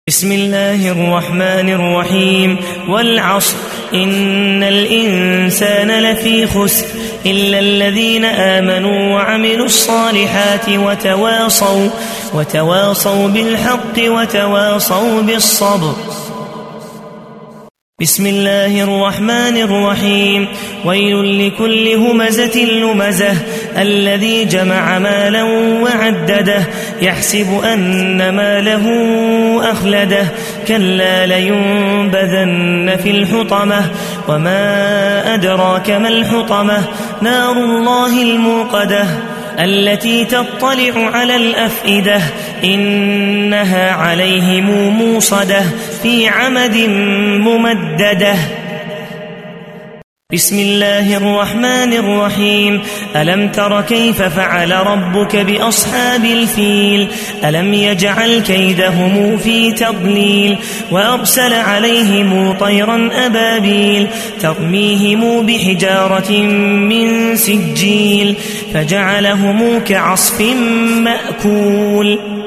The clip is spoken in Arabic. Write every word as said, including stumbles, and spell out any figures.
بسم الله الرحمن الرحيم والعصر إن الإنسان لفي خسر إلا الذين آمنوا وعملوا الصالحات وتواصوا, وتواصوا بالحق وتواصوا بالصبر. بسم الله الرحمن الرحيم ويل لكل همزة لمزة الذي جمع مالا وعدده يحسب أن ماله أخلده كلا لينبذن في الحطمة وما أدراك ما الحطمة نار الله الموقدة التي تطلع على الأفئدة إنها عليهم موصدة في عمد ممددة. بسم الله الرحمن الرحيم ألم تر كيف فعل ربك بأصحاب الفيل ألم يجعل كيدهم في تضليل وأرسل عليهم طيرا أبابيل ترميهم بحجارة من سجيل فجعلهم كعصف مأكول.